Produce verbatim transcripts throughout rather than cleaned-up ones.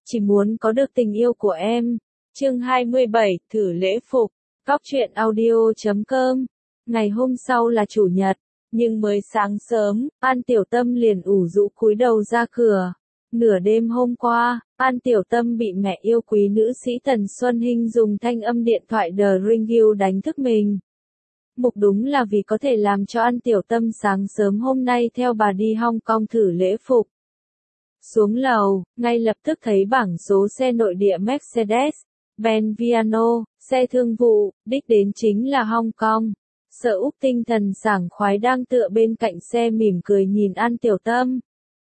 chỉ muốn có được tình yêu của em. Chương hai mươi bảy, thử lễ phục. Góc truyện audio chấm com. Ngày hôm sau là chủ nhật, nhưng mới sáng sớm, An Tiểu Tâm liền ủ rũ cúi đầu ra cửa. Nửa đêm hôm qua, An Tiểu Tâm bị mẹ yêu quý nữ sĩ Tần Xuân Hinh dùng thanh âm điện thoại The Ring You đánh thức mình. Mục đúng là vì có thể làm cho An Tiểu Tâm sáng sớm hôm nay theo bà đi Hong Kong thử lễ phục. Xuống lầu, ngay lập tức thấy bảng số xe nội địa Mercedes-Benz Viano, xe thương vụ, đích đến chính là Hong Kong. Sở Úc tinh thần sảng khoái đang tựa bên cạnh xe mỉm cười nhìn An Tiểu Tâm.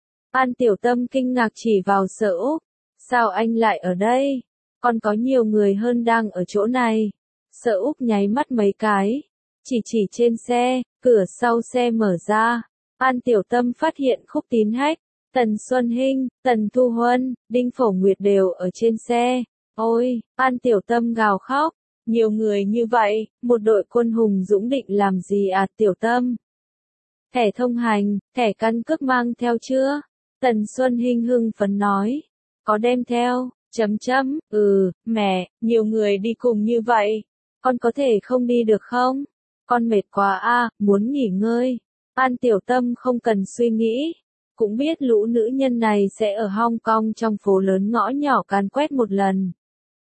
An Tiểu Tâm kinh ngạc chỉ vào Sở Úc. Sao anh lại ở đây? Còn có nhiều người hơn đang ở chỗ này. Sở Úc nháy mắt mấy cái. Chỉ chỉ trên xe, cửa sau xe mở ra. An Tiểu Tâm phát hiện Khúc Tín Hách, Tần Xuân Hinh, Tần Thu Huân, Đinh Phổ Nguyệt đều ở trên xe. Ôi, An Tiểu Tâm gào khóc. Nhiều người như vậy, một đội quân hùng dũng định làm gì à Tiểu Tâm? Thẻ thông hành, thẻ căn cước mang theo chưa? Tần Xuân Hinh hưng phấn nói. Có đem theo, chấm chấm, ừ, mẹ, nhiều người đi cùng như vậy. Con có thể không đi được không? Con mệt quá a, muốn nghỉ ngơi. An Tiểu Tâm không cần suy nghĩ. Cũng biết lũ nữ nhân này sẽ ở Hong Kong trong phố lớn ngõ nhỏ càn quét một lần.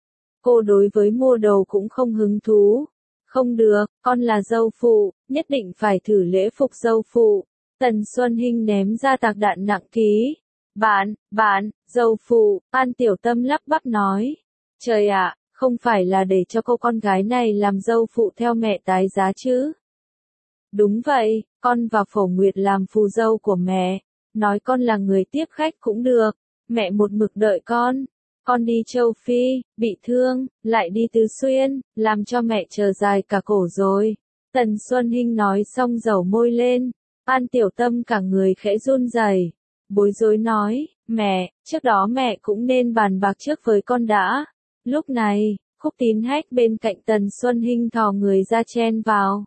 Cô đối với mua đồ cũng không hứng thú. Không được, con là dâu phụ, nhất định phải thử lễ phục dâu phụ. Tần Xuân Hinh ném ra tạc đạn nặng ký. Bạn, bạn, dâu phụ, An Tiểu Tâm lắp bắp nói. Trời ạ, không phải là để cho cô con gái này làm dâu phụ theo mẹ tái giá chứ? Đúng vậy, con và Phổ Nguyệt làm phù dâu của mẹ. Nói con là người tiếp khách cũng được. Mẹ một mực đợi con. Con đi châu Phi, bị thương, lại đi Tứ Xuyên, làm cho mẹ chờ dài cả cổ rồi. Tần Xuân Hinh nói xong dầu môi lên. An Tiểu Tâm cả người khẽ run rẩy, bối rối nói, mẹ, trước đó mẹ cũng nên bàn bạc trước với con đã. Lúc này, Khúc Tín Hách bên cạnh Tần Xuân Hinh thò người ra chen vào.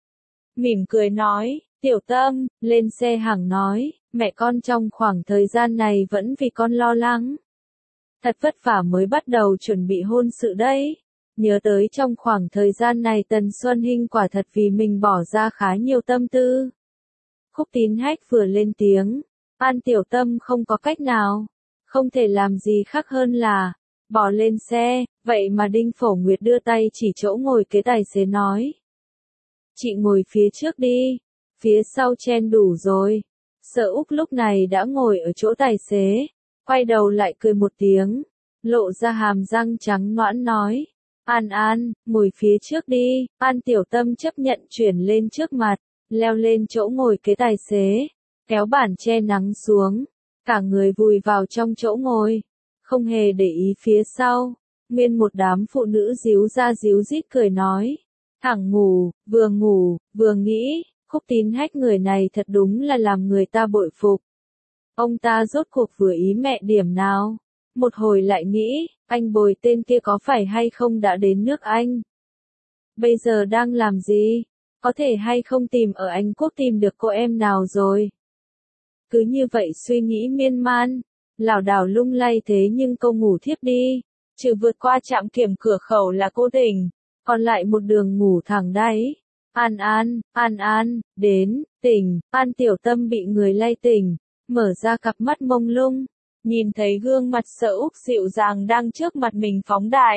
Mỉm cười nói, Tiểu Tâm, lên xe hẳn nói, mẹ con trong khoảng thời gian này vẫn vì con lo lắng. Thật vất vả mới bắt đầu chuẩn bị hôn sự đấy. Nhớ tới trong khoảng thời gian này Tần Xuân Hinh quả thật vì mình bỏ ra khá nhiều tâm tư. Khúc Tín Hách vừa lên tiếng, An Tiểu Tâm không có cách nào, không thể làm gì khác hơn là bỏ lên xe, vậy mà Đinh Phổ Nguyệt đưa tay chỉ chỗ ngồi kế tài xế nói. Chị ngồi phía trước đi, phía sau chen đủ rồi. Sở Úc lúc này đã ngồi ở chỗ tài xế, quay đầu lại cười một tiếng, lộ ra hàm răng trắng nõn nói. An An, ngồi phía trước đi. An Tiểu Tâm chấp nhận chuyển lên trước mặt, leo lên chỗ ngồi kế tài xế, kéo bản che nắng xuống, cả người vùi vào trong chỗ ngồi, không hề để ý phía sau. Nguyên một đám phụ nữ díu ra díu dít cười nói, thẳng ngủ, vừa ngủ, vừa nghĩ, Khúc Tín Hách người này thật đúng là làm người ta bội phục. Ông ta rốt cuộc vừa ý mẹ điểm nào? Một hồi lại nghĩ, anh bồi tên kia có phải hay không đã đến nước Anh? Bây giờ đang làm gì? Có thể hay không tìm ở Anh Quốc tìm được cô em nào rồi? Cứ như vậy suy nghĩ miên man, lảo đảo lung lay thế nhưng câu ngủ thiếp đi. Trừ vượt qua trạm kiểm cửa khẩu là cô tỉnh, còn lại một đường ngủ thẳng đáy. An An, An An, đến, tỉnh. An Tiểu Tâm bị người lay tỉnh, mở ra cặp mắt mông lung, nhìn thấy gương mặt Sở Úc dịu dàng đang trước mặt mình phóng đại.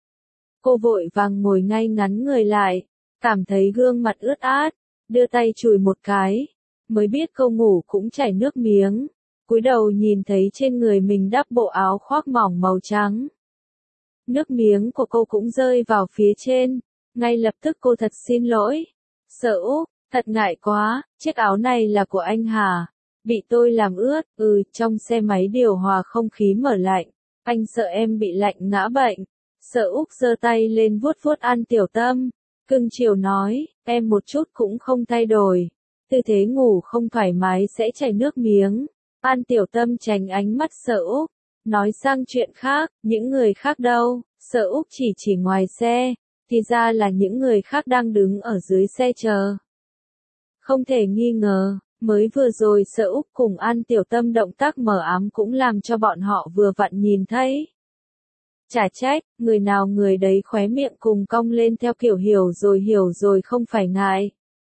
Cô vội vàng ngồi ngay ngắn người lại, cảm thấy gương mặt ướt át, đưa tay chùi một cái, mới biết cô ngủ cũng chảy nước miếng, cúi đầu nhìn thấy trên người mình đắp bộ áo khoác mỏng màu trắng. Nước miếng của cô cũng rơi vào phía trên, ngay lập tức cô thật xin lỗi. Sở Úc, thật ngại quá, chiếc áo này là của anh hả? Bị tôi làm ướt, ừ, trong xe máy điều hòa không khí mở lạnh, anh sợ em bị lạnh ngã bệnh. Sở Úc giơ tay lên vuốt vuốt An Tiểu Tâm, cưng chiều nói, em một chút cũng không thay đổi, tư thế ngủ không thoải mái sẽ chảy nước miếng. An Tiểu Tâm tránh ánh mắt Sở Úc, nói sang chuyện khác, những người khác đâu? Sở Úc chỉ chỉ ngoài xe, thì ra là những người khác đang đứng ở dưới xe chờ. Không thể nghi ngờ, Mới vừa rồi Sở Úc cùng An Tiểu Tâm động tác mờ ám cũng làm cho bọn họ vừa vặn nhìn thấy. Chả trách, người nào người đấy khóe miệng cùng cong lên theo kiểu hiểu rồi hiểu rồi không phải ngại.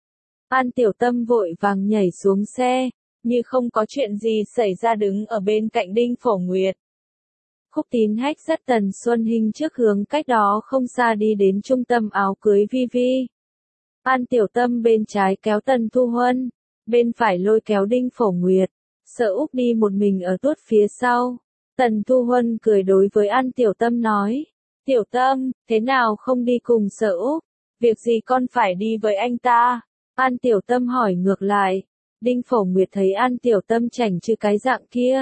An Tiểu Tâm vội vàng nhảy xuống xe, như không có chuyện gì xảy ra đứng ở bên cạnh Đinh Phổ Nguyệt. Khúc Tín Hách dắt Tần Xuân Hinh trước hướng cách đó không xa đi đến trung tâm áo cưới Vi Vi. An Tiểu Tâm bên trái kéo Tần Thu Huân, bên phải lôi kéo Đinh Phổ Nguyệt, Sở Úc đi một mình ở tuốt phía sau. Tần Thu Huân cười đối với An Tiểu Tâm nói, Tiểu Tâm, thế nào không đi cùng Sở Úc, việc gì con phải đi với anh ta? An Tiểu Tâm hỏi ngược lại. Đinh Phổ Nguyệt thấy An Tiểu Tâm chảnh chư cái dạng kia.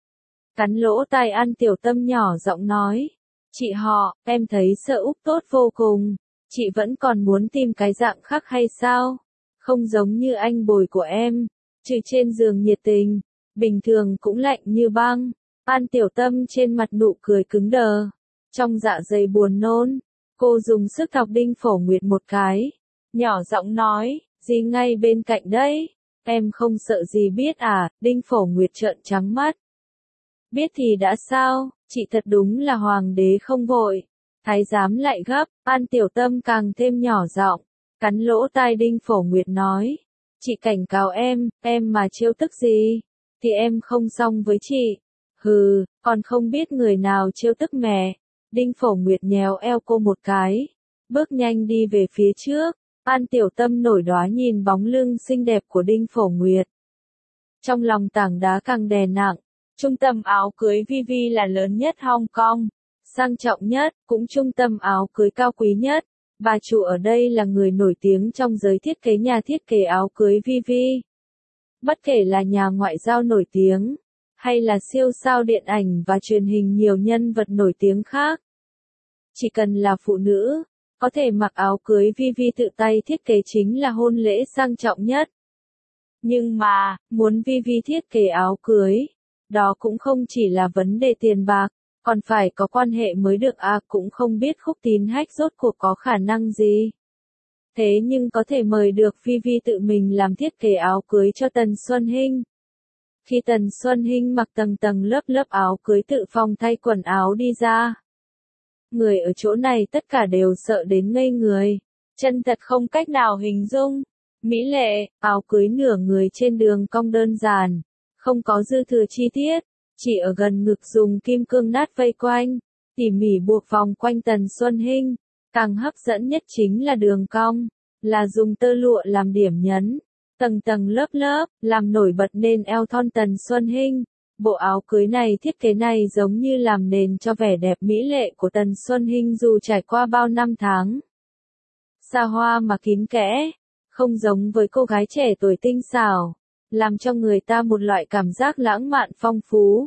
Cắn lỗ tai An Tiểu Tâm nhỏ giọng nói, chị họ, em thấy Sở Úc tốt vô cùng, chị vẫn còn muốn tìm cái dạng khác hay sao? Không giống như anh bồi của em, trừ trên giường nhiệt tình, bình thường cũng lạnh như băng. An Tiểu Tâm trên mặt nụ cười cứng đờ, trong dạ dày buồn nôn, cô dùng sức thọc Đinh Phổ Nguyệt một cái, nhỏ giọng nói, gì ngay bên cạnh đấy, em không sợ gì biết à? Đinh Phổ Nguyệt trợn trắng mắt. Biết thì đã sao, chị thật đúng là hoàng đế không vội, thái giám lại gấp. An Tiểu Tâm càng thêm nhỏ giọng, cắn lỗ tai Đinh Phổ Nguyệt nói, chị cảnh cáo em, em mà trêu tức gì, thì em không xong với chị. Hừ, còn không biết người nào trêu tức mẹ. Đinh Phổ Nguyệt nhéo eo cô một cái, bước nhanh đi về phía trước. An Tiểu Tâm nổi đoá nhìn bóng lưng xinh đẹp của Đinh Phổ Nguyệt. Trong lòng tảng đá càng đè nặng, trung tâm áo cưới Vi Vi là lớn nhất Hong Kong, sang trọng nhất, cũng trung tâm áo cưới cao quý nhất. Bà chủ ở đây là người nổi tiếng trong giới thiết kế nhà thiết kế áo cưới Vi Vi. Bất kể là nhà ngoại giao nổi tiếng, hay là siêu sao điện ảnh và truyền hình nhiều nhân vật nổi tiếng khác. Chỉ cần là phụ nữ, có thể mặc áo cưới Vi Vi tự tay thiết kế chính là hôn lễ sang trọng nhất. Nhưng mà, muốn Vi Vi thiết kế áo cưới, đó cũng không chỉ là vấn đề tiền bạc, còn phải có quan hệ mới được à, cũng không biết Khúc Tín Hách rốt cuộc có khả năng gì. Thế nhưng có thể mời được Vi Vi tự mình làm thiết kế áo cưới cho Tần Xuân Hinh. Khi Tần Xuân Hinh mặc tầng tầng lớp lớp áo cưới tự phòng thay quần áo đi ra, người ở chỗ này tất cả đều sợ đến ngây người, chân thật không cách nào hình dung. Mỹ lệ, áo cưới nửa người trên đường cong đơn giản, không có dư thừa chi tiết, chỉ ở gần ngực dùng kim cương nát vây quanh, tỉ mỉ buộc vòng quanh Tần Xuân Hinh. Càng hấp dẫn nhất chính là đường cong, là dùng tơ lụa làm điểm nhấn, tầng tầng lớp lớp, làm nổi bật nên eo thon Tần Xuân Hinh. Bộ áo cưới này thiết kế này giống như làm nền cho vẻ đẹp mỹ lệ của Tần Xuân Hinh dù trải qua bao năm tháng. Xa hoa mà kín kẽ, không giống với cô gái trẻ tuổi tinh xảo, làm cho người ta một loại cảm giác lãng mạn phong phú.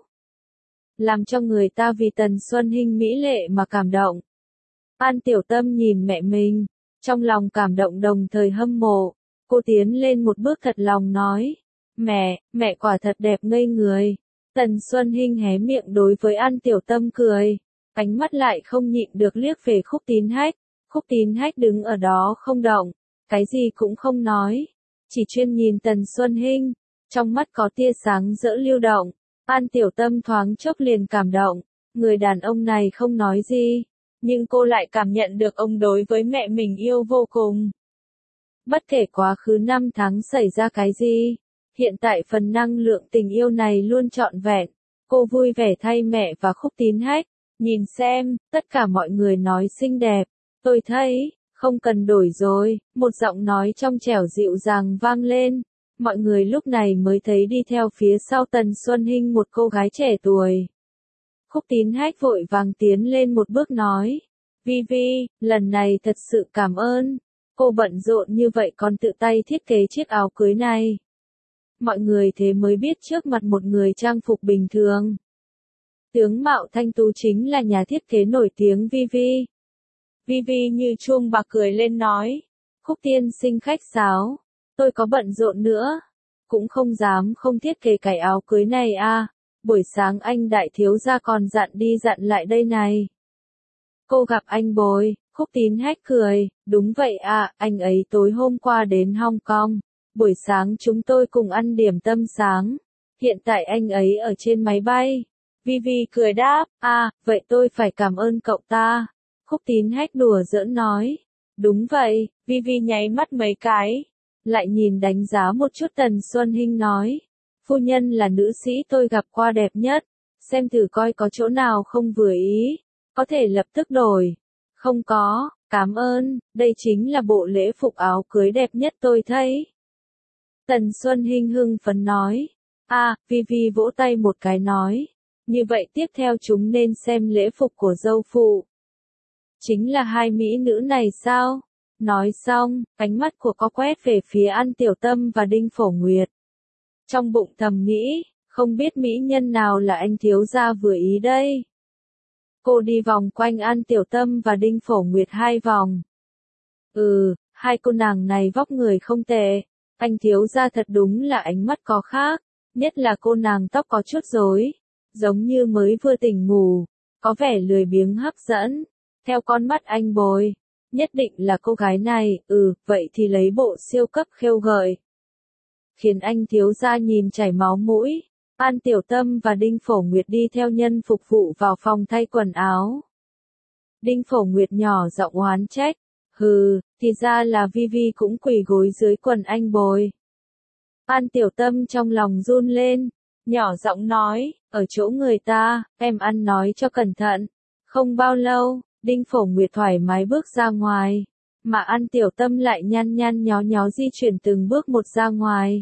Làm cho người ta vì Tần Xuân Hinh mỹ lệ mà cảm động. An Tiểu Tâm nhìn mẹ mình, trong lòng cảm động đồng thời hâm mộ, cô tiến lên một bước thật lòng nói, mẹ, mẹ quả thật đẹp ngây người. Tần Xuân Hinh hé miệng đối với An Tiểu Tâm cười, ánh mắt lại không nhịn được liếc về Khúc Tín Hách. Khúc Tín Hách đứng ở đó không động, cái gì cũng không nói, chỉ chuyên nhìn Tần Xuân Hinh, trong mắt có tia sáng rỡ lưu động. An Tiểu Tâm thoáng chốc liền cảm động, người đàn ông này không nói gì, nhưng cô lại cảm nhận được ông đối với mẹ mình yêu vô cùng. Bất kể quá khứ năm tháng xảy ra cái gì, hiện tại phần năng lượng tình yêu này luôn trọn vẹn. Cô vui vẻ thay mẹ và Khúc Tín Hách, nhìn xem, tất cả mọi người nói xinh đẹp, tôi thấy, không cần đổi rồi, một giọng nói trong trẻo dịu dàng vang lên. Mọi người lúc này mới thấy đi theo phía sau Tần Xuân Hinh một cô gái trẻ tuổi. Khúc Tín Hách vội vàng tiến lên một bước nói, Vi Vi, lần này thật sự cảm ơn, cô bận rộn như vậy còn tự tay thiết kế chiếc áo cưới này. Mọi người thế mới biết trước mặt một người trang phục bình thường, tướng mạo thanh tú chính là nhà thiết kế nổi tiếng Vi Vi. Vi Vi như chuông bạc cười lên nói, Khúc tiên sinh khách sáo, tôi có bận rộn nữa, cũng không dám không thiết kế cái áo cưới này à, buổi sáng anh đại thiếu gia còn dặn đi dặn lại đây này. Cô gặp anh bồi, Khúc Tín Hách cười, đúng vậy à, anh ấy tối hôm qua đến Hong Kong, Buổi sáng chúng tôi cùng ăn điểm tâm sáng. Hiện tại anh ấy ở trên máy bay. Vivi cười đáp, à, vậy tôi phải cảm ơn cậu ta. Khúc Tín Hách đùa giỡn nói. Đúng vậy, Vivi nháy mắt mấy cái. Lại nhìn đánh giá một chút Tần Xuân Hinh nói. Phu nhân là nữ sĩ tôi gặp qua đẹp nhất. Xem thử coi có chỗ nào không vừa ý. Có thể lập tức đổi. Không có, cảm ơn, đây chính là bộ lễ phục áo cưới đẹp nhất tôi thấy. Tần Xuân Hinh hưng phấn nói. À, Vivi vỗ tay một cái nói. Như vậy tiếp theo chúng nên xem lễ phục của dâu phụ. Chính là hai mỹ nữ này sao? Nói xong, ánh mắt của cô quét về phía An Tiểu Tâm và Đinh Phổ Nguyệt. Trong bụng thầm nghĩ, không biết mỹ nhân nào là anh thiếu gia vừa ý đây. Cô đi vòng quanh An Tiểu Tâm và Đinh Phổ Nguyệt hai vòng. Ừ, hai cô nàng này vóc người không tệ. Anh thiếu gia thật đúng là ánh mắt có khác. Nhất là cô nàng tóc có chút rối. Giống như mới vừa tỉnh ngủ. Có vẻ lười biếng hấp dẫn. Theo con mắt anh bồi. Nhất định là cô gái này, ừ, vậy thì lấy bộ siêu cấp khêu gợi. Khiến anh thiếu gia nhìn chảy máu mũi. An Tiểu Tâm và Đinh Phổ Nguyệt đi theo nhân phục vụ vào phòng thay quần áo. Đinh Phổ Nguyệt nhỏ giọng oán trách. Hừ, thì ra là Vivi cũng quỳ gối dưới quần anh bồi. An Tiểu Tâm trong lòng run lên. Nhỏ giọng nói, ở chỗ người ta, em ăn nói cho cẩn thận. Không bao lâu, Đinh Phổ Nguyệt thoải mái bước ra ngoài. Mà An Tiểu Tâm lại nhăn nhăn nhó nhó di chuyển từng bước một ra ngoài.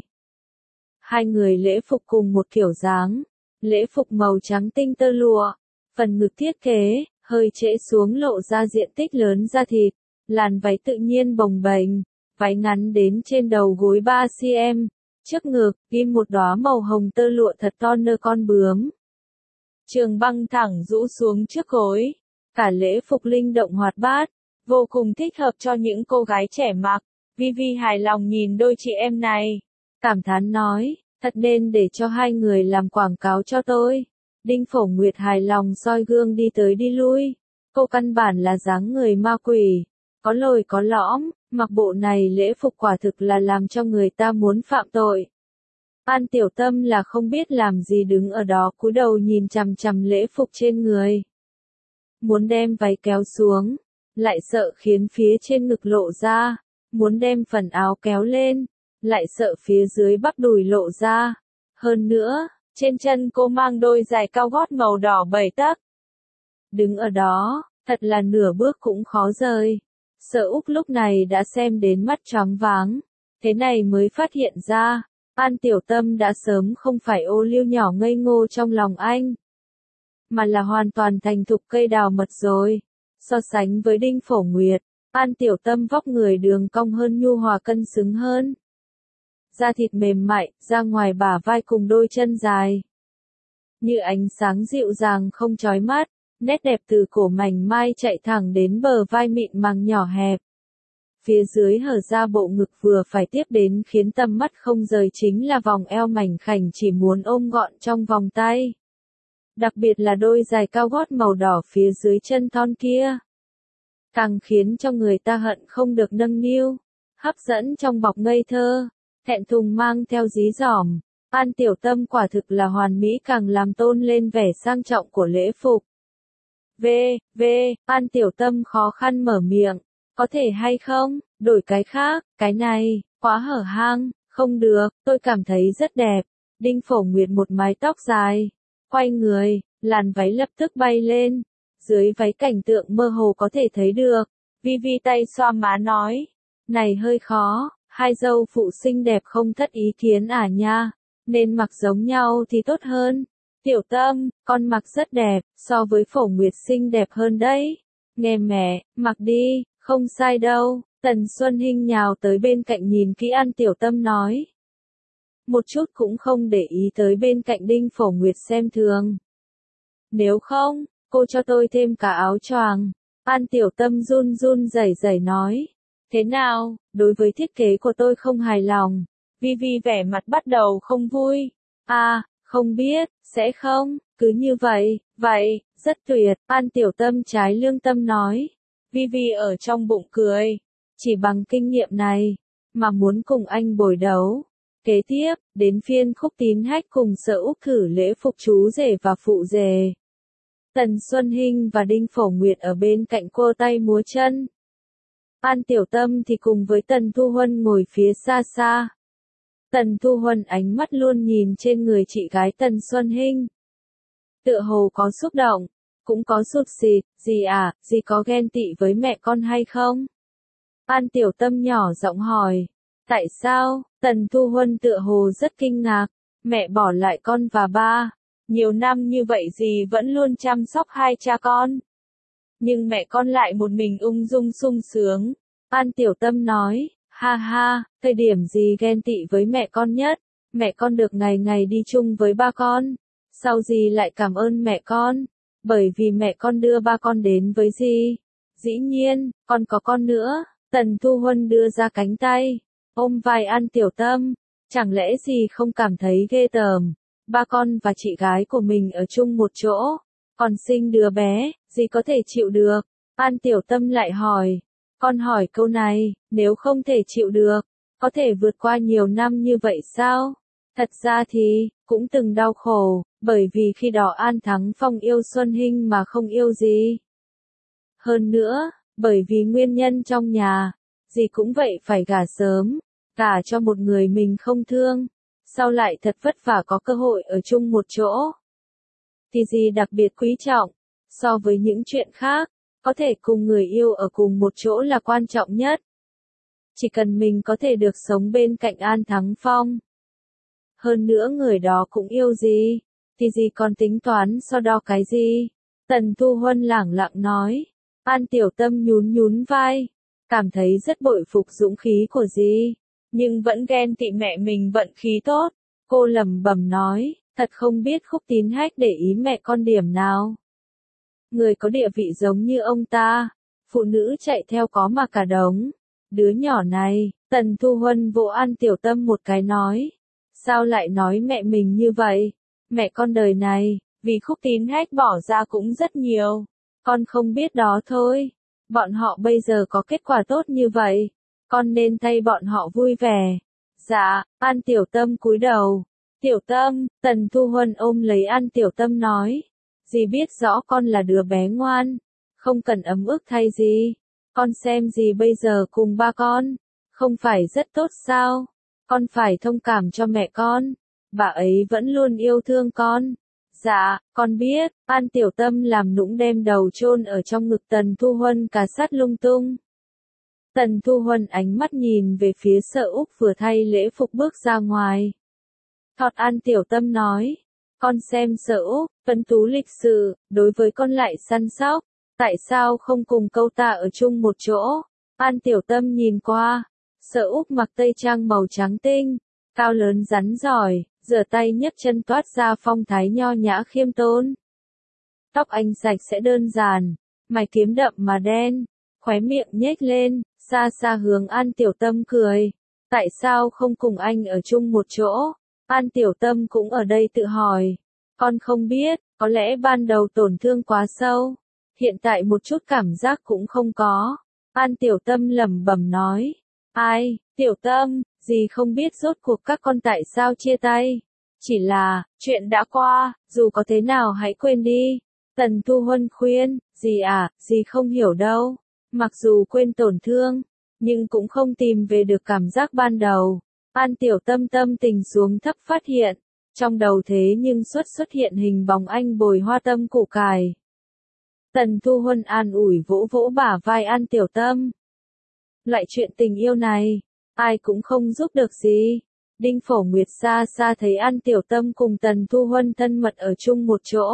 Hai người lễ phục cùng một kiểu dáng. Lễ phục màu trắng tinh tơ lụa. Phần ngực thiết kế, hơi trễ xuống lộ ra diện tích lớn da thịt. Làn váy tự nhiên bồng bềnh. Váy ngắn đến trên đầu gối ba xăng-ti-mét. Trước ngực, ghim một đóa màu hồng tơ lụa thật to nơ con bướm. Trường băng thẳng rũ xuống trước gối. Cả lễ phục linh động hoạt bát. Vô cùng thích hợp cho những cô gái trẻ mặc. Vivi hài lòng nhìn đôi chị em này. Cảm thán nói, thật nên để cho hai người làm quảng cáo cho tôi. Đinh Phổ Nguyệt hài lòng soi gương đi tới đi lui. Cô căn bản là dáng người ma quỷ. Có lồi có lõm, mặc bộ này lễ phục quả thực là làm cho người ta muốn phạm tội. An Tiểu Tâm là không biết làm gì đứng ở đó cúi đầu nhìn chằm chằm lễ phục trên người. Muốn đem váy kéo xuống, lại sợ khiến phía trên ngực lộ ra. Muốn đem phần áo kéo lên, lại sợ phía dưới bắp đùi lộ ra. Hơn nữa, trên chân cô mang đôi giày cao gót màu đỏ bảy tấc. Đứng ở đó, thật là nửa bước cũng khó rời. Sở Úc lúc này đã xem đến mắt choáng váng. Thế này mới phát hiện ra, An Tiểu Tâm đã sớm không phải ô liu nhỏ ngây ngô trong lòng anh. Mà là hoàn toàn thành thục cây đào mật rồi. So sánh với Đinh Phổ Nguyệt, An Tiểu Tâm vóc người đường cong hơn nhu hòa cân xứng hơn. Da thịt mềm mại, ra ngoài bả vai cùng đôi chân dài. Như ánh sáng dịu dàng không chói mắt, nét đẹp từ cổ mảnh mai chạy thẳng đến bờ vai mịn màng nhỏ hẹp. Phía dưới hở ra bộ ngực vừa phải tiếp đến khiến tầm mắt không rời chính là vòng eo mảnh khảnh chỉ muốn ôm gọn trong vòng tay. Đặc biệt là đôi giày cao gót màu đỏ phía dưới chân thon kia. Càng khiến cho người ta hận không được nâng niu. Hấp dẫn trong bọc ngây thơ. Thẹn thùng mang theo dí dỏm. An Tiểu Tâm quả thực là hoàn mỹ càng làm tôn lên vẻ sang trọng của lễ phục. V, V, An Tiểu Tâm khó khăn mở miệng. Có thể hay không, đổi cái khác, cái này, quá hở hang, không được, tôi cảm thấy rất đẹp. Đinh Phổ Nguyệt một mái tóc dài. Quay người, làn váy lập tức bay lên. Dưới váy cảnh tượng mơ hồ có thể thấy được. Vivi tay xoa má nói. Này hơi khó, hai dâu phụ xinh đẹp không thất ý kiến à nha. Nên mặc giống nhau thì tốt hơn. Tiểu Tâm, con mặc rất đẹp, so với Phổ Nguyệt xinh đẹp hơn đấy. Nghe mẹ, mặc đi, không sai đâu. Tần Xuân Hinh nhào tới bên cạnh nhìn kỹ An Tiểu Tâm nói. Một chút cũng không để ý tới bên cạnh Đinh Phổ Nguyệt xem thường. Nếu không, cô cho tôi thêm cả áo choàng. An Tiểu Tâm run run rẩy rẩy nói. Thế nào, đối với thiết kế của tôi không hài lòng. Vivi vẻ mặt bắt đầu không vui. À, không biết, sẽ không, cứ như vậy, vậy, rất tuyệt. An Tiểu Tâm trái lương tâm nói. Vivi ở trong bụng cười. Chỉ bằng kinh nghiệm này, mà muốn cùng anh bồi đấu. Kế tiếp, đến phiên Khúc Tín Hách cùng Sở Úc thử lễ phục chú rể và phụ rể. Tần Xuân Hinh và Đinh Phổ Nguyệt ở bên cạnh cô tay múa chân. An Tiểu Tâm thì cùng với Tần Thu Huân ngồi phía xa xa. Tần Thu Huân ánh mắt luôn nhìn trên người chị gái Tần Xuân Hinh. Tựa hồ có xúc động, cũng có sụt sịt, gì à, gì có ghen tị với mẹ con hay không? An Tiểu Tâm nhỏ giọng hỏi. Tại sao? Tần Thu Huân tựa hồ rất kinh ngạc. Mẹ bỏ lại con và ba. Nhiều năm như vậy gì vẫn luôn chăm sóc hai cha con. Nhưng mẹ con lại một mình ung dung sung sướng. An Tiểu Tâm nói, ha ha, thời điểm gì ghen tị với mẹ con nhất. Mẹ con được ngày ngày đi chung với ba con. Sau gì lại cảm ơn mẹ con. Bởi vì mẹ con đưa ba con đến với gì. Dĩ nhiên, còn có con nữa. Tần Thu Huân đưa ra cánh tay. Ôm vai An Tiểu Tâm, chẳng lẽ gì không cảm thấy ghê tởm, ba con và chị gái của mình ở chung một chỗ, còn sinh đứa bé, gì có thể chịu được? An Tiểu Tâm lại hỏi, con hỏi câu này, nếu không thể chịu được, có thể vượt qua nhiều năm như vậy sao? Thật ra thì, cũng từng đau khổ, bởi vì khi đó An Thắng Phong yêu Xuân Hinh mà không yêu gì. Hơn nữa, bởi vì nguyên nhân trong nhà. Dì cũng vậy phải gả sớm, gả cho một người mình không thương, sau lại thật vất vả có cơ hội ở chung một chỗ. Thì dì đặc biệt quý trọng, so với những chuyện khác, có thể cùng người yêu ở cùng một chỗ là quan trọng nhất. Chỉ cần mình có thể được sống bên cạnh An Thắng Phong. Hơn nữa người đó cũng yêu dì, thì dì còn tính toán so đo cái gì? Tần Thu Huân lẳng lặng nói, An Tiểu Tâm nhún nhún vai. Cảm thấy rất bội phục dũng khí của dì, nhưng vẫn ghen tị mẹ mình vận khí tốt. Cô lẩm bẩm nói, thật không biết Khúc Tín Hách để ý mẹ con điểm nào. Người có địa vị giống như ông ta, phụ nữ chạy theo có mà cả đống. Đứa nhỏ này, Tần Thu Huân vỗ An Tiểu Tâm một cái nói. Sao lại nói mẹ mình như vậy? Mẹ con đời này, vì Khúc Tín Hách bỏ ra cũng rất nhiều. Con không biết đó thôi. Bọn họ bây giờ có kết quả tốt như vậy, con nên thay bọn họ vui vẻ. Dạ, An Tiểu Tâm cúi đầu. Tiểu Tâm, Tần Thu Huân ôm lấy An Tiểu Tâm nói. Dì biết rõ con là đứa bé ngoan, không cần ấm ức thay gì. Con xem dì bây giờ cùng ba con, không phải rất tốt sao? Con phải thông cảm cho mẹ con, bà ấy vẫn luôn yêu thương con. Dạ, con biết. An Tiểu Tâm làm nũng đem đầu chôn ở trong ngực Tần Thu Huân cà sát lung tung. Tần Thu Huân ánh mắt nhìn về phía Sở Úc vừa thay lễ phục bước ra ngoài. Thọt An Tiểu Tâm nói, con xem Sở Úc, tuấn tú lịch sự, đối với con lại săn sóc, tại sao không cùng câu ta ở chung một chỗ? An Tiểu Tâm nhìn qua, Sở Úc mặc tây trang màu trắng tinh, cao lớn rắn giỏi. Giở tay nhấc chân toát ra phong thái nho nhã khiêm tốn. Tóc anh sạch sẽ đơn giản, mày kiếm đậm mà đen, khóe miệng nhếch lên, xa xa hướng An Tiểu Tâm cười. Tại sao không cùng anh ở chung một chỗ? An Tiểu Tâm cũng ở đây tự hỏi. Con không biết, có lẽ ban đầu tổn thương quá sâu, hiện tại một chút cảm giác cũng không có. An Tiểu Tâm lẩm bẩm nói. Ai, Tiểu Tâm, dì không biết rốt cuộc các con tại sao chia tay. Chỉ là, chuyện đã qua, dù có thế nào hãy quên đi. Tần Thu Huân khuyên, dì à, dì không hiểu đâu. Mặc dù quên tổn thương, nhưng cũng không tìm về được cảm giác ban đầu. An Tiểu Tâm tâm tình xuống thấp phát hiện. Trong đầu thế nhưng xuất xuất hiện hình bóng anh bồi hoa tâm củ cải. Tần Thu Huân an ủi vỗ vỗ bả vai An Tiểu Tâm. Loại chuyện tình yêu này, ai cũng không giúp được gì. Đinh Phổ Nguyệt xa xa thấy An Tiểu Tâm cùng Tần Thu Huân thân mật ở chung một chỗ.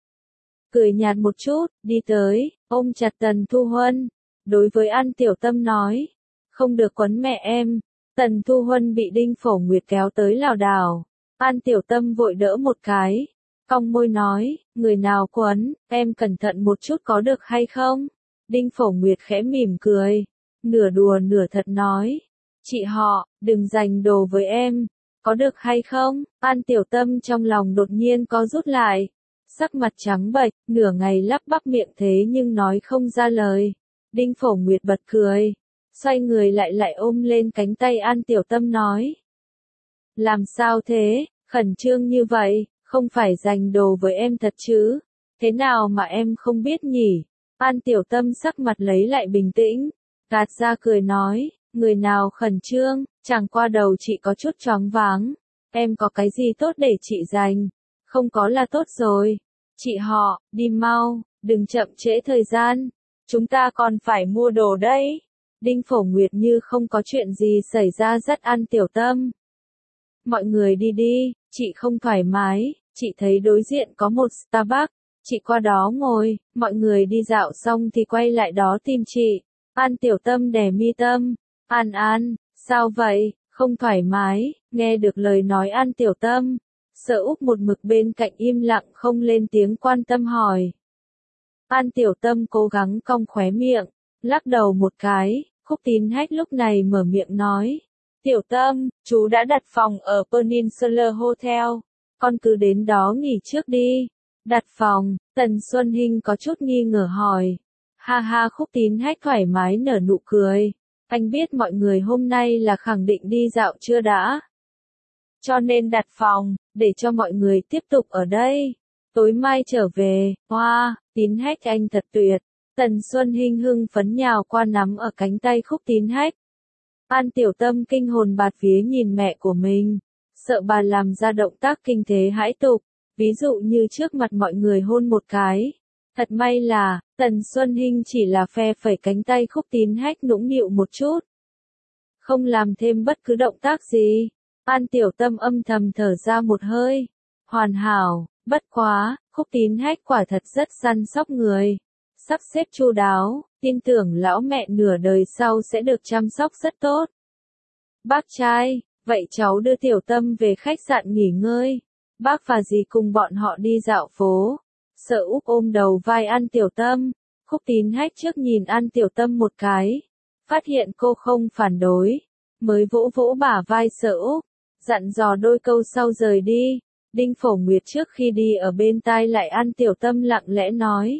Cười nhạt một chút, đi tới, ôm chặt Tần Thu Huân. Đối với An Tiểu Tâm nói, không được quấn mẹ em. Tần Thu Huân bị Đinh Phổ Nguyệt kéo tới lảo đảo. An Tiểu Tâm vội đỡ một cái. Cong môi nói, người nào quấn, em cẩn thận một chút có được hay không? Đinh Phổ Nguyệt khẽ mỉm cười. Nửa đùa nửa thật nói. Chị họ, đừng giành đồ với em. Có được hay không? An Tiểu Tâm trong lòng đột nhiên có rút lại. Sắc mặt trắng bệch, nửa ngày lắp bắp miệng thế nhưng nói không ra lời. Đinh Phổ Nguyệt bật cười. xoay người lại lại ôm lên cánh tay An Tiểu Tâm nói. Làm sao thế, khẩn trương như vậy, không phải giành đồ với em thật chứ, thế nào mà em không biết nhỉ? An Tiểu Tâm sắc mặt lấy lại bình tĩnh, gạt ra cười nói, người nào khẩn trương, chẳng qua đầu chị có chút choáng váng, em có cái gì tốt để chị giành, không có là tốt rồi. Chị họ, đi mau, đừng chậm trễ thời gian, chúng ta còn phải mua đồ đấy. Đinh Phổ Nguyệt như không có chuyện gì xảy ra dắt An Tiểu Tâm. Mọi người đi đi, chị không thoải mái, chị thấy đối diện có một Starbucks, chị qua đó ngồi, mọi người đi dạo xong thì quay lại đó tìm chị. An Tiểu Tâm đè mi tâm, An An, sao vậy, không thoải mái, nghe được lời nói An Tiểu Tâm. Sở Úc một mực bên cạnh im lặng không lên tiếng quan tâm hỏi. An Tiểu Tâm cố gắng cong khóe miệng, lắc đầu một cái, Khúc Tín Hách lúc này mở miệng nói. Tiểu Tâm, chú đã đặt phòng ở Peninsula Hotel, con cứ đến đó nghỉ trước đi. Đặt phòng, Tần Xuân Hinh có chút nghi ngờ hỏi. Ha ha, Khúc Tín Hách thoải mái nở nụ cười. Anh biết mọi người hôm nay là khẳng định đi dạo chưa đã. Cho nên đặt phòng, để cho mọi người tiếp tục ở đây. Tối mai trở về, hoa, wow, Tín Hách anh thật tuyệt. Tần Xuân Hinh hưng phấn nhào qua nắm ở cánh tay Khúc Tín Hách. An Tiểu Tâm kinh hồn bạt vía nhìn mẹ của mình, sợ bà làm ra động tác kinh thế hãi tục, ví dụ như trước mặt mọi người hôn một cái. Thật may là, Tần Xuân Hinh chỉ là phe phẩy cánh tay Khúc Tín Hách nũng nịu một chút. Không làm thêm bất cứ động tác gì. An Tiểu Tâm âm thầm thở ra một hơi. Hoàn hảo, bất quá, Khúc Tín Hách quả thật rất săn sóc người. Sắp xếp chu đáo, tin tưởng lão mẹ nửa đời sau sẽ được chăm sóc rất tốt. Bác trai, vậy cháu đưa Tiểu Tâm về khách sạn nghỉ ngơi. Bác và dì cùng bọn họ đi dạo phố. Sở Úc ôm đầu vai An Tiểu Tâm. Khúc Tín Hách trước nhìn An Tiểu Tâm một cái. Phát hiện cô không phản đối. Mới vỗ vỗ bả vai Sở Úc. Dặn dò đôi câu sau rời đi. Đinh Phổ Nguyệt trước khi đi ở bên tai lại An Tiểu Tâm lặng lẽ nói.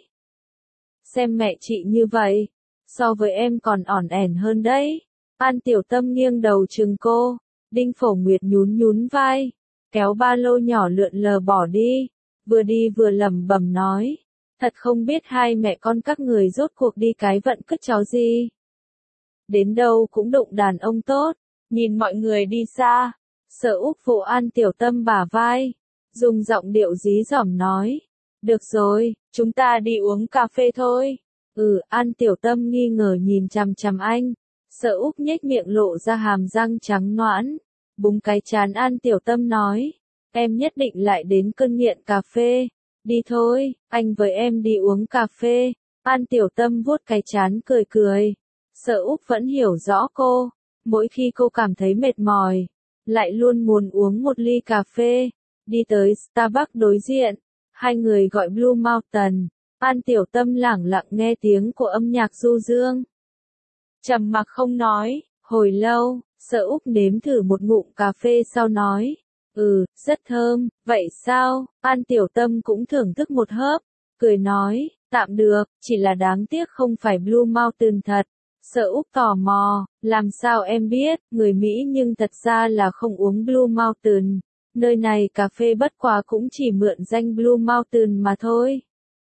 Xem mẹ chị như vậy, so với em còn ỏn ẻn hơn đấy. An Tiểu Tâm nghiêng đầu chừng cô. Đinh Phổ Nguyệt nhún nhún vai, kéo ba lô nhỏ lượn lờ bỏ đi. Vừa đi vừa lẩm bẩm nói. Thật không biết hai mẹ con các người rốt cuộc đi cái vận cất chó gì. Đến đâu cũng đụng đàn ông tốt. Nhìn mọi người đi xa. Sở Úc vỗ An Tiểu Tâm bả vai, dùng giọng điệu dí dỏm nói. Được rồi, chúng ta đi uống cà phê thôi. Ừ, An Tiểu Tâm nghi ngờ nhìn chằm chằm anh. Sở Úc nhếch miệng lộ ra hàm răng trắng nõn. Búng cái trán An Tiểu Tâm nói. Em nhất định lại đến cơn nghiện cà phê. Đi thôi, anh với em đi uống cà phê. An Tiểu Tâm vuốt cái trán cười cười. Sở Úc vẫn hiểu rõ cô. Mỗi khi cô cảm thấy mệt mỏi, lại luôn muốn uống một ly cà phê. Đi tới Starbucks đối diện. Hai người gọi Blue Mountain. An Tiểu Tâm lẳng lặng nghe tiếng của âm nhạc du dương. Trầm mặc không nói, hồi lâu, Sở Úc nếm thử một ngụm cà phê sau nói. Ừ, rất thơm, vậy sao? An Tiểu Tâm cũng thưởng thức một hớp, cười nói, tạm được, chỉ là đáng tiếc không phải Blue Mountain thật. Sở Úc tò mò, làm sao em biết, người Mỹ nhưng thật ra là không uống Blue Mountain. Nơi này cà phê bất quá cũng chỉ mượn danh Blue Mountain mà thôi.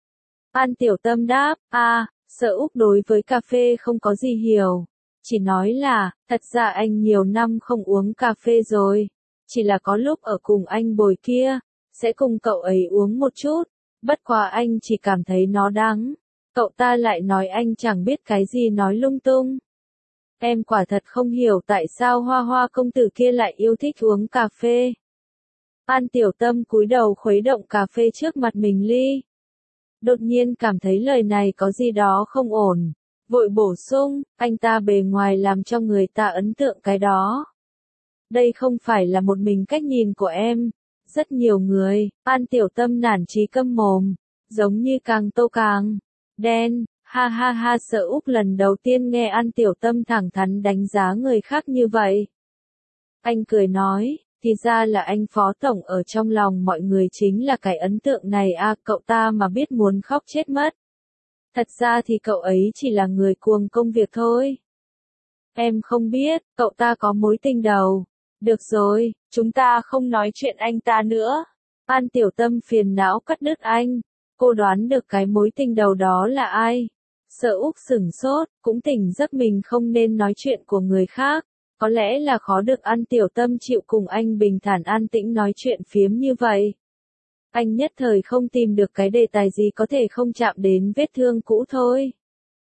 An Tiểu Tâm đáp, à, Sở Úc đối với cà phê không có gì hiểu. Chỉ nói là, thật ra anh nhiều năm không uống cà phê rồi. Chỉ là có lúc ở cùng anh bồi kia, sẽ cùng cậu ấy uống một chút. Bất quá anh chỉ cảm thấy nó đắng. Cậu ta lại nói anh chẳng biết cái gì nói lung tung. Em quả thật không hiểu tại sao Hoa Hoa công tử kia lại yêu thích uống cà phê. An Tiểu Tâm cúi đầu khuấy động cà phê trước mặt mình ly. Đột nhiên cảm thấy lời này có gì đó không ổn. Vội bổ sung, anh ta bề ngoài làm cho người ta ấn tượng cái đó. Đây không phải là một mình cách nhìn của em. Rất nhiều người, An Tiểu Tâm nản chí câm mồm. Giống như càng tô càng đen, ha ha ha. Sở Úc lần đầu tiên nghe An Tiểu Tâm thẳng thắn đánh giá người khác như vậy. Anh cười nói, thì ra là anh Phó Tổng ở trong lòng mọi người chính là cái ấn tượng này à, cậu ta mà biết muốn khóc chết mất. Thật ra thì cậu ấy chỉ là người cuồng công việc thôi. Em không biết, cậu ta có mối tình đầu. Được rồi, chúng ta không nói chuyện anh ta nữa. An Tiểu Tâm phiền não cắt đứt anh. Cô đoán được cái mối tình đầu đó là ai. Sở Úc sửng sốt, cũng tỉnh giấc mình không nên nói chuyện của người khác. Có lẽ là khó được An Tiểu Tâm chịu cùng anh bình thản an tĩnh nói chuyện phiếm như vậy. Anh nhất thời không tìm được cái đề tài gì có thể không chạm đến vết thương cũ thôi.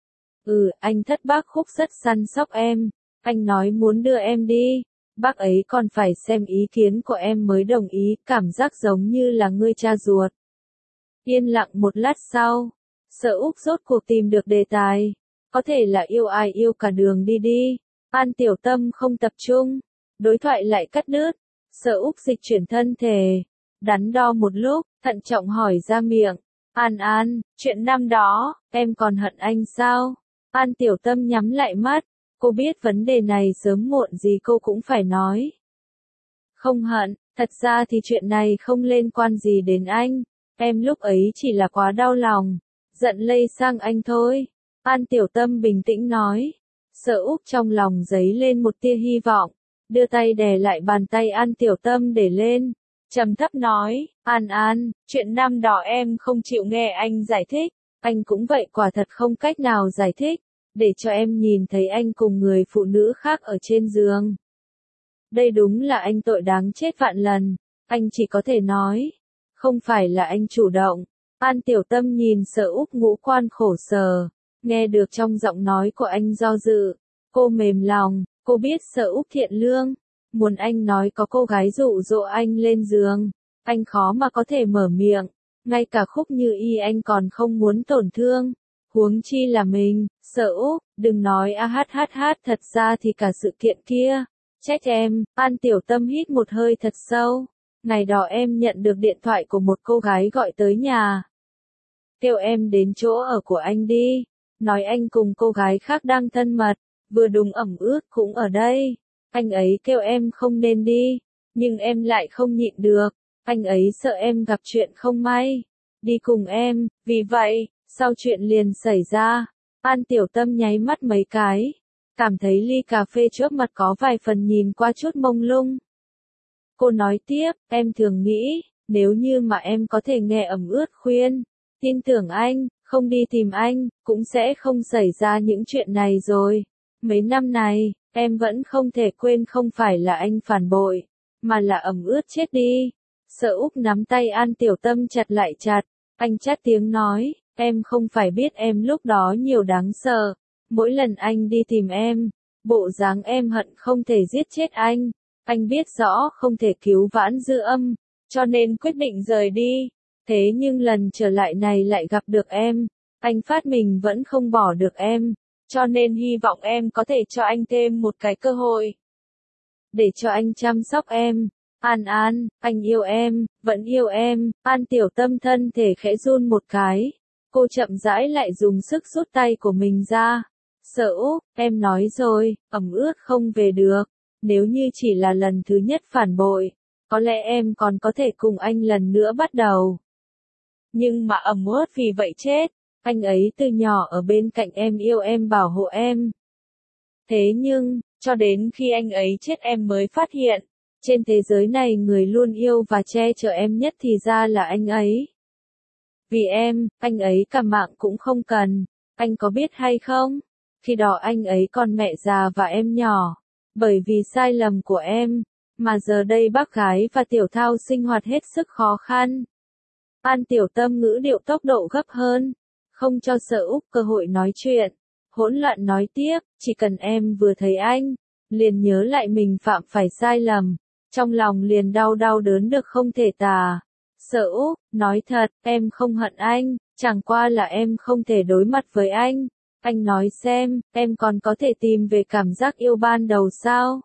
Ừ, anh thất bác Khúc rất săn sóc em. Anh nói muốn đưa em đi. Bác ấy còn phải xem ý kiến của em mới đồng ý, cảm giác giống như là ngươi cha ruột. Yên lặng một lát sau, Sở Úc rốt cuộc tìm được đề tài. Có thể là yêu ai yêu cả đường đi đi. An Tiểu Tâm không tập trung. Đối thoại lại cắt đứt. Sở Úc dịch chuyển thân thể. Đắn đo một lúc, thận trọng hỏi ra miệng. An An, chuyện năm đó, em còn hận anh sao? An Tiểu Tâm nhắm lại mắt. Cô biết vấn đề này sớm muộn gì cô cũng phải nói. Không hận, thật ra thì chuyện này không liên quan gì đến anh. Em lúc ấy chỉ là quá đau lòng. Giận lây sang anh thôi. An Tiểu Tâm bình tĩnh nói. Sở Úc trong lòng dấy lên một tia hy vọng. Đưa tay đè lại bàn tay An Tiểu Tâm để lên. Trầm thấp nói, An An, chuyện năm đó em không chịu nghe anh giải thích. Anh cũng vậy, quả thật không cách nào giải thích. Để cho em nhìn thấy anh cùng người phụ nữ khác ở trên giường. Đây đúng là anh tội đáng chết vạn lần. Anh chỉ có thể nói. Không phải là anh chủ động. An Tiểu Tâm nhìn Sở Úc ngũ quan khổ sở. Nghe được trong giọng nói của anh do dự. Cô mềm lòng. Cô biết Sở Úc thiện lương. Muốn anh nói có cô gái dụ dỗ anh lên giường. Anh khó mà có thể mở miệng. Ngay cả Khúc Như Y anh còn không muốn tổn thương. Huống chi là mình. Sở Úc, đừng nói a hát hát hát, thật ra thì cả sự kiện kia. Trách em. An Tiểu Tâm hít một hơi thật sâu. Ngày đó em nhận được điện thoại của một cô gái gọi tới nhà. Kêu em đến chỗ ở của anh đi. Nói anh cùng cô gái khác đang thân mật. Vừa đúng ẩm ướt cũng ở đây. Anh ấy kêu em không nên đi. Nhưng em lại không nhịn được. Anh ấy sợ em gặp chuyện không may. Đi cùng em. Vì vậy, sau chuyện liền xảy ra. An Tiểu Tâm nháy mắt mấy cái. Cảm thấy ly cà phê trước mặt có vài phần nhìn qua chút mông lung. Cô nói tiếp, em thường nghĩ, nếu như mà em có thể nghe ẩm ướt khuyên, tin tưởng anh, không đi tìm anh, cũng sẽ không xảy ra những chuyện này rồi. Mấy năm này, em vẫn không thể quên không phải là anh phản bội, mà là ẩm ướt chết đi. Sở Úc nắm tay An Tiểu Tâm chặt lại chặt, anh chát tiếng nói, em không phải biết em lúc đó nhiều đáng sợ. Mỗi lần anh đi tìm em, bộ dáng em hận không thể giết chết anh. Anh biết rõ không thể cứu vãn dư âm, cho nên quyết định rời đi. Thế nhưng lần trở lại này lại gặp được em. Anh phát mình vẫn không bỏ được em. Cho nên hy vọng em có thể cho anh thêm một cái cơ hội. Để cho anh chăm sóc em. An An, anh yêu em, vẫn yêu em. An Tiểu Tâm thân thể khẽ run một cái. Cô chậm rãi lại dùng sức rút tay của mình ra. Sở Úc, em nói rồi, ẩm ướt không về được. Nếu như chỉ là lần thứ nhất phản bội, có lẽ em còn có thể cùng anh lần nữa bắt đầu. Nhưng mà ẩm ướt vì vậy chết. Anh ấy từ nhỏ ở bên cạnh em, yêu em, bảo hộ em. Thế nhưng, cho đến khi anh ấy chết em mới phát hiện, trên thế giới này người luôn yêu và che chở em nhất thì ra là anh ấy. Vì em, anh ấy cả mạng cũng không cần. Anh có biết hay không? Khi đó anh ấy còn mẹ già và em nhỏ. Bởi vì sai lầm của em, mà giờ đây bác gái và Tiểu Thao sinh hoạt hết sức khó khăn. An Tiểu Tâm ngữ điệu tốc độ gấp hơn, không cho Sở Úc cơ hội nói chuyện. Hỗn loạn nói tiếp, chỉ cần em vừa thấy anh, liền nhớ lại mình phạm phải sai lầm, trong lòng liền đau đau đớn được không thể tả. Sở Úc, nói thật, em không hận anh, chẳng qua là em không thể đối mặt với anh. Anh nói xem, em còn có thể tìm về cảm giác yêu ban đầu sao?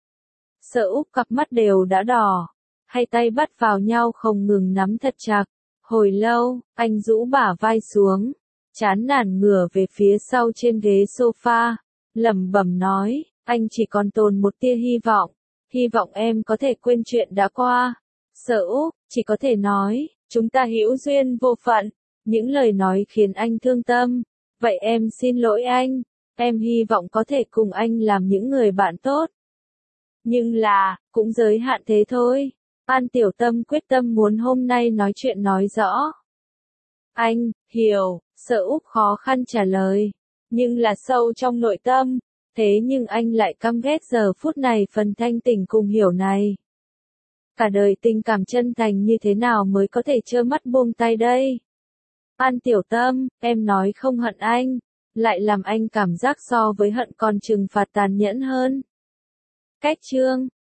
Sở Úc cặp mắt đều đã đỏ, hai tay bắt vào nhau không ngừng nắm thật chặt. Hồi lâu, anh rũ bả vai xuống, chán nản ngửa về phía sau trên ghế sofa, lẩm bẩm nói, anh chỉ còn tồn một tia hy vọng, hy vọng em có thể quên chuyện đã qua. Sở Úc, chỉ có thể nói, chúng ta hữu duyên vô phận, những lời nói khiến anh thương tâm. Vậy em xin lỗi anh, em hy vọng có thể cùng anh làm những người bạn tốt. Nhưng là, cũng giới hạn thế thôi. An Tiểu Tâm quyết tâm muốn hôm nay nói chuyện nói rõ. Anh, hiểu, Sở Úc khó khăn trả lời. Nhưng là sâu trong nội tâm. Thế nhưng anh lại căm ghét giờ phút này phần thanh tỉnh cùng hiểu này. Cả đời tình cảm chân thành như thế nào mới có thể trơ mắt buông tay đây? An Tiểu Tâm, em nói không hận anh, lại làm anh cảm giác so với hận còn trừng phạt tàn nhẫn hơn. Cách chương